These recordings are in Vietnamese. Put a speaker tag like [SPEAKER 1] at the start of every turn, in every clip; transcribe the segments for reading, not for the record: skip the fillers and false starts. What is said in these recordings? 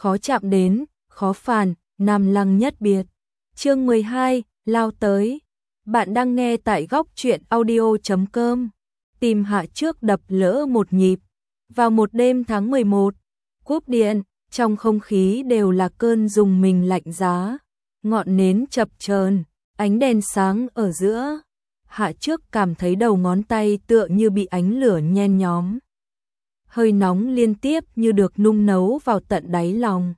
[SPEAKER 1] khó chạm đến, khó phản, Nam Lăng nhất biệt. Chương 12, lao tới. Bạn đang nghe tại góc truyện audio.com. Tìm Hạ Trước đập lỡ một nhịp. Vào một đêm tháng 11, cúp điện, trong không khí đều là cơn rùng mình lạnh giá. Ngọn nến chập chờn, ánh đèn sáng ở giữa. Hạ Trước cảm thấy đầu ngón tay tựa như bị ánh lửa nhen nhóm. Hơi nóng liên tiếp như được nung nấu vào tận đáy lòng.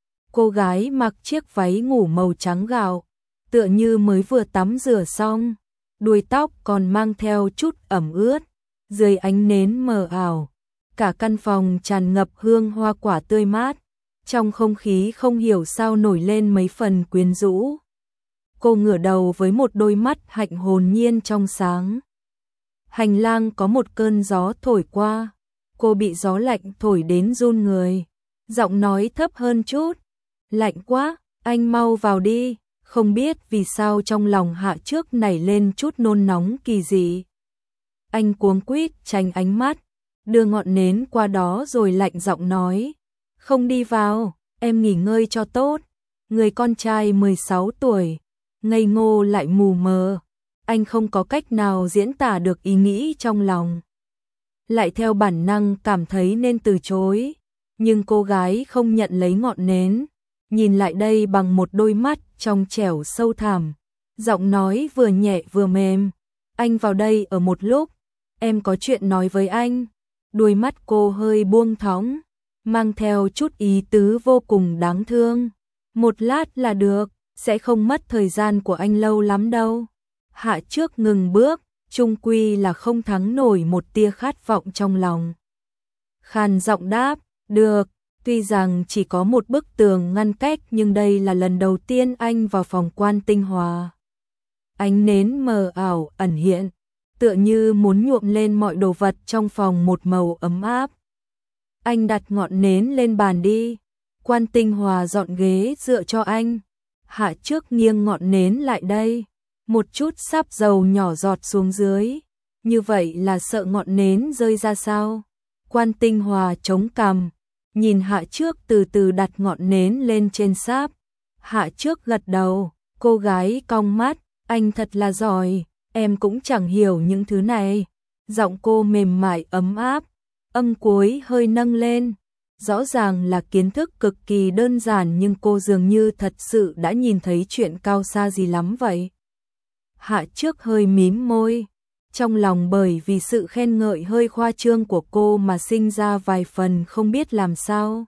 [SPEAKER 1] Cô gái mặc chiếc váy ngủ màu trắng gạo, tựa như mới vừa tắm rửa xong, đuôi tóc còn mang theo chút ẩm ướt, dưới ánh nến mờ ảo, cả căn phòng tràn ngập hương hoa quả tươi mát, trong không khí không hiểu sao nổi lên mấy phần quyến rũ. Cô ngửa đầu với một đôi mắt hạnh hồn nhiên trong sáng. Hành lang có một cơn gió thổi qua, cô bị gió lạnh thổi đến run người, giọng nói thấp hơn chút. Lạnh quá, anh mau vào đi. Không biết vì sao trong lòng Hạ Trước nảy lên chút nôn nóng kỳ dị. Anh cuống quýt tránh ánh mắt, đưa ngọn nến qua đó rồi lạnh giọng nói. Không đi vào, em nghỉ ngơi cho tốt. Người con trai 16 tuổi, ngây ngô lại mù mờ. Anh không có cách nào diễn tả được ý nghĩ trong lòng. Lại theo bản năng cảm thấy nên từ chối. Nhưng cô gái không nhận lấy ngọn nến, nhìn lại đây bằng một đôi mắt trong trẻo sâu thẳm, giọng nói vừa nhẹ vừa mềm. Anh vào đây ở một lúc, em có chuyện nói với anh. Đôi mắt cô hơi buông thõng, mang theo chút ý tứ vô cùng đáng thương. Một lát là được, sẽ không mất thời gian của anh lâu lắm đâu. Hạ Trước ngừng bước, chung quy là không thắng nổi một tia khát vọng trong lòng. Khàn giọng đáp, được. Tuy rằng chỉ có một bức tường ngăn cách nhưng đây là lần đầu tiên anh vào phòng Quan Tinh Hòa. Ánh nến mờ ảo ẩn hiện, tựa như muốn nhuộm lên mọi đồ vật trong phòng một màu ấm áp. Anh đặt ngọn nến lên bàn đi. Quan Tinh Hòa dọn ghế dựa cho anh. Hạ Trước nghiêng ngọn nến lại đây. Một chút sáp dầu nhỏ giọt xuống dưới. Như vậy là sợ ngọn nến rơi ra sao? Quan Tinh Hòa chống cằm, nhìn Hạ Trước từ từ đặt ngọn nến lên trên sáp. Hạ Trước gật đầu, cô gái cong mắt, anh thật là giỏi, em cũng chẳng hiểu những thứ này. Giọng cô mềm mại ấm áp, âm cuối hơi nâng lên. Rõ ràng là kiến thức cực kỳ đơn giản nhưng cô dường như thật sự đã nhìn thấy chuyện cao xa gì lắm vậy. Hạ Trước hơi mím môi. Trong lòng bởi vì sự khen ngợi hơi khoa trương của cô mà sinh ra vài phần không biết làm sao.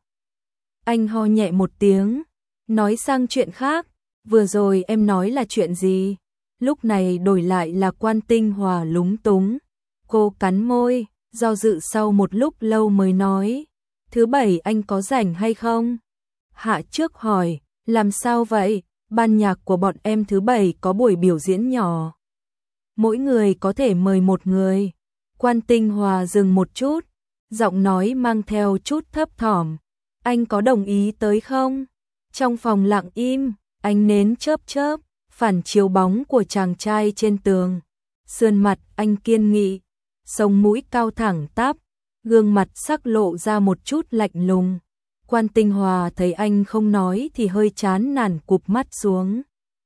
[SPEAKER 1] Anh ho nhẹ một tiếng, nói sang chuyện khác. Vừa rồi em nói là chuyện gì? Lúc này đổi lại là Quan Tinh Hòa lúng túng. Cô cắn môi, do dự sau một lúc lâu mới nói. Thứ bảy anh có rảnh hay không? Hạ Trước hỏi, làm sao vậy? Ban nhạc của bọn em thứ bảy có buổi biểu diễn nhỏ. Mỗi người có thể mời một người. Quan Tinh Hòa dừng một chút, giọng nói mang theo chút thấp thỏm. Anh có đồng ý tới không? Trong phòng lặng im, ánh nến chớp chớp, phản chiếu bóng của chàng trai trên tường. Sườn mặt anh kiên nghị, sống mũi cao thẳng tắp, gương mặt sắc lộ ra một chút lạnh lùng. Quan Tinh Hòa thấy anh không nói thì hơi chán nản cụp mắt xuống.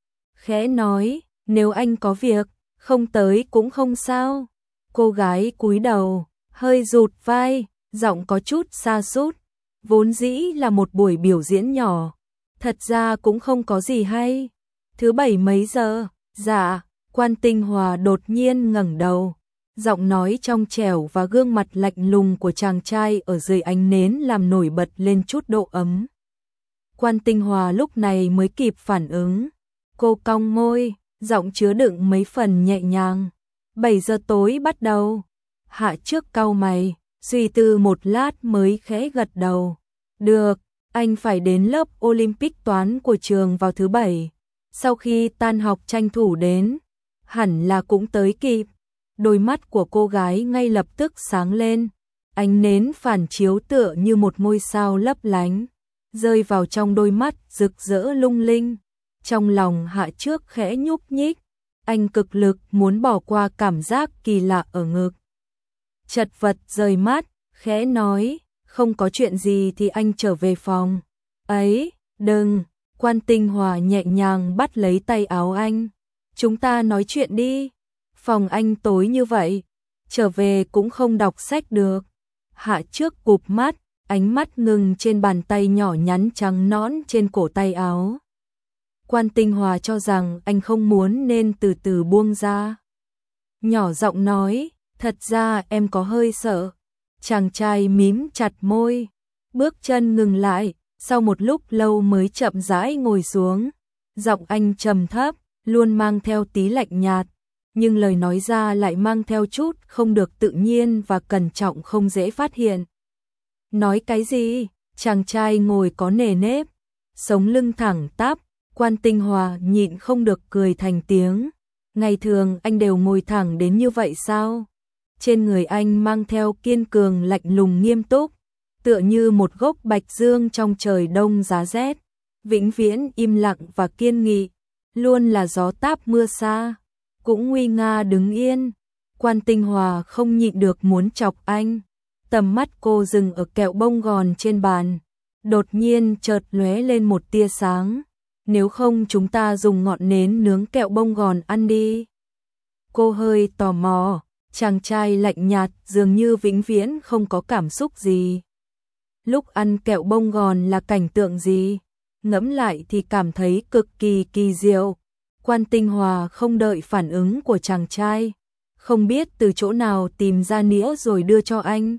[SPEAKER 1] Khẽ nói, nếu anh có việc, không tới cũng không sao. Cô gái cúi đầu, hơi rụt vai, giọng có chút sa sút. Vốn dĩ là một buổi biểu diễn nhỏ, thật ra cũng không có gì hay. Thứ bảy mấy giờ? Dạ. Quan Tinh Hòa đột nhiên ngẩng đầu, giọng nói trong trẻo và gương mặt lạnh lùng của chàng trai ở dưới ánh nến làm nổi bật lên chút độ ấm. Quan Tinh Hòa lúc này mới kịp phản ứng. Cô cong môi, giọng chứa đựng mấy phần nhẹ nhàng. 7 giờ tối bắt đầu. Hạ Trước cau mày, suy tư một lát mới khẽ gật đầu. Được, anh phải đến lớp Olympic toán của trường vào thứ bảy. Sau khi tan học tranh thủ đến, hẳn là cũng tới kịp. Đôi mắt của cô gái ngay lập tức sáng lên. Ánh nến phản chiếu tựa như một ngôi sao lấp lánh, rơi vào trong đôi mắt rực rỡ lung linh. Trong lòng Hạ Trước khẽ nhúc nhích, anh cực lực muốn bỏ qua cảm giác kỳ lạ ở ngực. Chật vật rời mắt, khẽ nói, không có chuyện gì thì anh trở về phòng. Ấy, đừng, Quan Tinh Hòa nhẹ nhàng bắt lấy tay áo anh. Chúng ta nói chuyện đi. Phòng anh tối như vậy, trở về cũng không đọc sách được. Hạ Trước cụp mắt, ánh mắt ngừng trên bàn tay nhỏ nhắn trắng nõn trên cổ tay áo. Quan Tinh Hòa cho rằng anh không muốn nên từ từ buông ra. Nhỏ giọng nói, thật ra em có hơi sợ. Chàng trai mím chặt môi, bước chân ngừng lại, sau một lúc lâu mới chậm rãi ngồi xuống. Giọng anh trầm thấp, luôn mang theo tí lạnh nhạt, nhưng lời nói ra lại mang theo chút không được tự nhiên và cẩn trọng không dễ phát hiện. Nói cái gì? Chàng trai ngồi có nề nếp, sống lưng thẳng tắp. Quan Tinh Hòa nhịn không được cười thành tiếng. Ngày thường anh đều ngồi thẳng đến như vậy sao? Trên người anh mang theo kiên cường lạnh lùng nghiêm túc, tựa như một gốc bạch dương trong trời đông giá rét, vĩnh viễn im lặng và kiên nghị, luôn là gió táp mưa xa, cũng nguy nga đứng yên. Quan Tinh Hòa không nhịn được muốn chọc anh. Tầm mắt cô dừng ở kẹo bông gòn trên bàn, đột nhiên chợt lóe lên một tia sáng. Nếu không chúng ta dùng ngọn nến nướng kẹo bông gòn ăn đi. Cô hơi tò mò, chàng trai lạnh nhạt dường như vĩnh viễn không có cảm xúc gì. Lúc ăn kẹo bông gòn là cảnh tượng gì? Ngẫm lại thì cảm thấy cực kỳ kỳ diệu. Quan Tinh Hòa không đợi phản ứng của chàng trai, không biết từ chỗ nào tìm ra nĩa rồi đưa cho anh.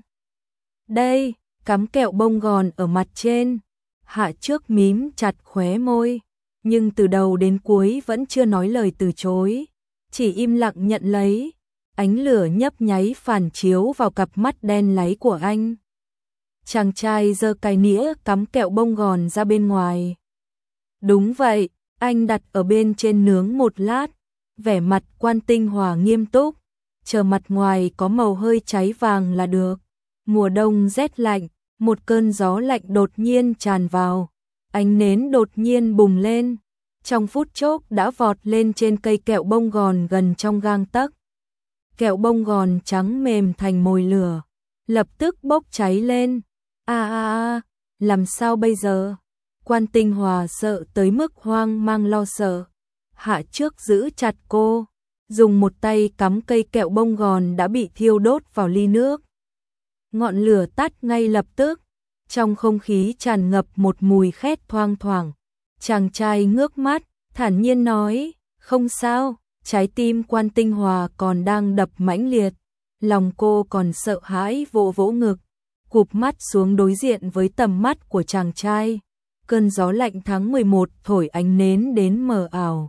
[SPEAKER 1] Đây, cắm kẹo bông gòn ở mặt trên. Hạ Trước mím chặt khóe môi, nhưng từ đầu đến cuối vẫn chưa nói lời từ chối, chỉ im lặng nhận lấy. Ánh lửa nhấp nháy phản chiếu vào cặp mắt đen láy của anh. Chàng trai giơ cái nĩa cắm kẹo bông gòn ra bên ngoài. Đúng vậy, anh đặt ở bên trên nướng một lát, vẻ mặt Quan Tinh Hòa nghiêm túc, chờ mặt ngoài có màu hơi cháy vàng là được. Mùa đông rét lạnh, một cơn gió lạnh đột nhiên tràn vào, ánh nến đột nhiên bùng lên, trong phút chốc đã vọt lên trên cây kẹo bông gòn gần trong gang tấc. Kẹo bông gòn trắng mềm thành mồi lửa, lập tức bốc cháy lên. Làm sao bây giờ? Quan Tinh Hòa sợ tới mức hoang mang lo sợ. Hạ Trước giữ chặt cô, dùng một tay cắm cây kẹo bông gòn đã bị thiêu đốt vào ly nước. Ngọn lửa tắt ngay lập tức, trong không khí tràn ngập một mùi khét thoang thoảng. Chàng trai ngước mắt, thản nhiên nói, không sao. Trái tim Quan Tinh Hòa còn đang đập mãnh liệt, lòng cô còn sợ hãi vỗ vỗ ngực, cụp mắt xuống đối diện với tầm mắt của chàng trai. Cơn gió lạnh tháng 11 thổi ánh nến đến mờ ảo.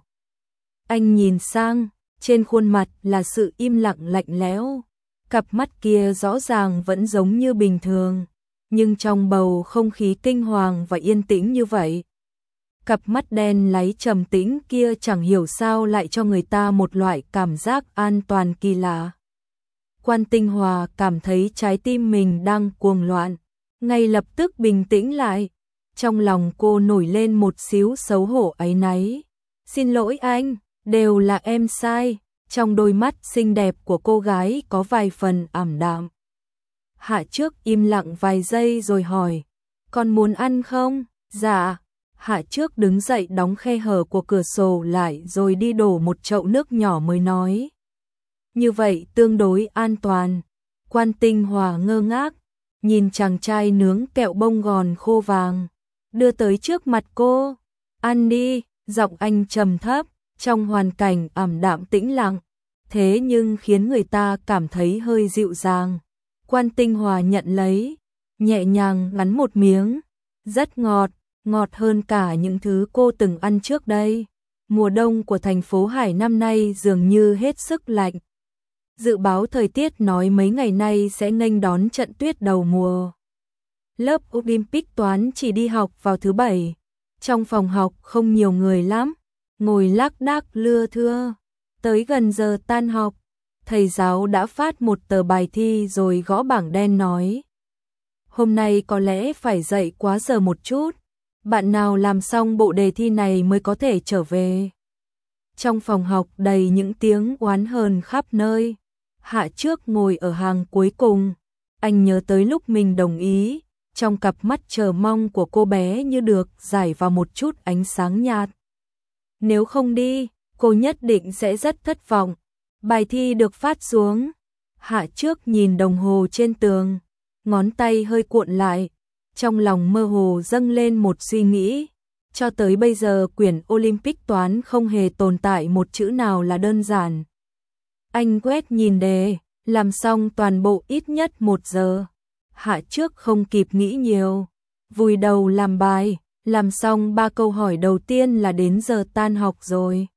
[SPEAKER 1] Anh nhìn sang, trên khuôn mặt là sự im lặng lạnh lẽo. Cặp mắt kia rõ ràng vẫn giống như bình thường, nhưng trong bầu không khí kinh hoàng và yên tĩnh như vậy, cặp mắt đen láy trầm tĩnh kia chẳng hiểu sao lại cho người ta một loại cảm giác an toàn kỳ lạ. Quan Tinh Hòa cảm thấy trái tim mình đang cuồng loạn, ngay lập tức bình tĩnh lại. Trong lòng cô nổi lên một xíu xấu hổ áy náy. Xin lỗi anh, đều là em sai. Trong đôi mắt xinh đẹp của cô gái có vài phần ảm đạm. Hạ Trước im lặng vài giây rồi hỏi, con muốn ăn không? Dạ. Hạ Trước đứng dậy đóng khe hở của cửa sổ lại rồi đi đổ một chậu nước nhỏ mới nói. Như vậy tương đối an toàn. Quan Tinh Hòa ngơ ngác, nhìn chàng trai nướng kẹo bông gòn khô vàng, đưa tới trước mặt cô. Ăn đi, giọng anh trầm thấp, trong hoàn cảnh ảm đạm tĩnh lặng, thế nhưng khiến người ta cảm thấy hơi dịu dàng. Quan Tinh Hòa nhận lấy, nhẹ nhàng ngắn một miếng, rất ngọt, ngọt hơn cả những thứ cô từng ăn trước đây. Mùa đông của thành phố Hải năm nay dường như hết sức lạnh. Dự báo thời tiết nói mấy ngày nay sẽ nghênh đón trận tuyết đầu mùa. Lớp Olympic toán chỉ đi học vào thứ Bảy. Trong phòng học không nhiều người lắm, ngồi lác đác lưa thưa. Tới gần giờ tan học, thầy giáo đã phát một tờ bài thi rồi gõ bảng đen nói. Hôm nay có lẽ phải dậy quá giờ một chút. Bạn nào làm xong bộ đề thi này mới có thể trở về. Trong phòng học đầy những tiếng oán hờn khắp nơi. Hạ Trước ngồi ở hàng cuối cùng. Anh nhớ tới lúc mình đồng ý trong cặp mắt chờ mong của cô bé như được giải vào một chút ánh sáng nhạt. Nếu không đi, cô nhất định sẽ rất thất vọng. Bài thi được phát xuống. Hạ Trước nhìn đồng hồ trên tường, ngón tay hơi cuộn lại, trong lòng mơ hồ dâng lên một suy nghĩ. Cho tới bây giờ quyển Olympic toán không hề tồn tại một chữ nào là đơn giản. Anh quét nhìn đề, làm xong toàn bộ ít nhất 1 giờ. Hạ Trước không kịp nghĩ nhiều, vùi đầu làm bài, làm xong 3 câu hỏi đầu tiên là đến giờ tan học rồi.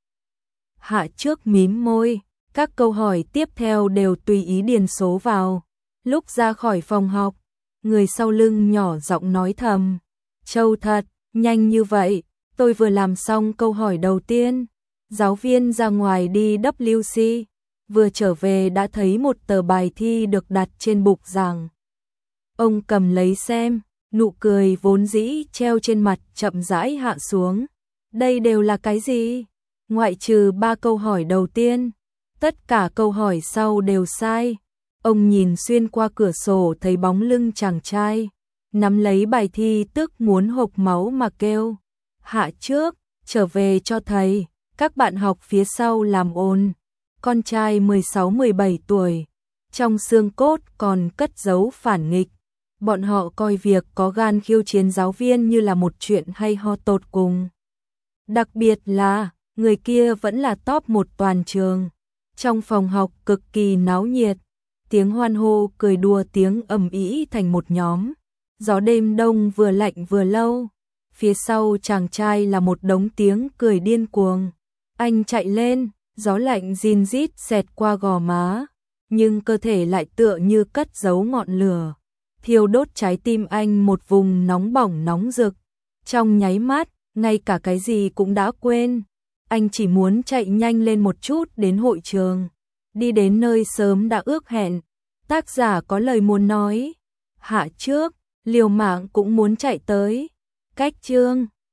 [SPEAKER 1] Hạ Trước mím môi, các câu hỏi tiếp theo đều tùy ý điền số vào. Lúc ra khỏi phòng học, người sau lưng nhỏ giọng nói thầm, Châu thật, nhanh như vậy, tôi vừa làm xong câu hỏi đầu tiên. Giáo viên ra ngoài đi WC, vừa trở về đã thấy một tờ bài thi được đặt trên bục giảng. Ông cầm lấy xem, nụ cười vốn dĩ treo trên mặt chậm rãi hạ xuống. Đây đều là cái gì? Ngoại trừ 3 câu hỏi đầu tiên, tất cả câu hỏi sau đều sai. Ông nhìn xuyên qua cửa sổ thấy bóng lưng chàng trai, nắm lấy bài thi tức muốn hộc máu mà kêu. Hạ Trước, trở về cho thầy, các bạn học phía sau làm ồn. Con trai 16-17 tuổi, trong xương cốt còn cất giấu phản nghịch. Bọn họ coi việc có gan khiêu chiến giáo viên như là một chuyện hay ho tột cùng. Đặc biệt là, người kia vẫn là top 1 toàn trường. Trong phòng học cực kỳ náo nhiệt, tiếng hoan hô cười đùa tiếng ầm ĩ thành một nhóm. Gió đêm đông vừa lạnh vừa lâu, phía sau chàng trai là một đống tiếng cười điên cuồng. Anh chạy lên, gió lạnh rin rít xẹt qua gò má, nhưng cơ thể lại tựa như cất giấu ngọn lửa, thiêu đốt trái tim anh một vùng nóng bỏng nóng rực. Trong nháy mắt, ngay cả cái gì cũng đã quên. Anh chỉ muốn chạy nhanh lên một chút đến hội trường, đi đến nơi sớm đã ước hẹn. Tác giả có lời muốn nói. Hạ Trước, liều mạng cũng muốn chạy tới. Cách chương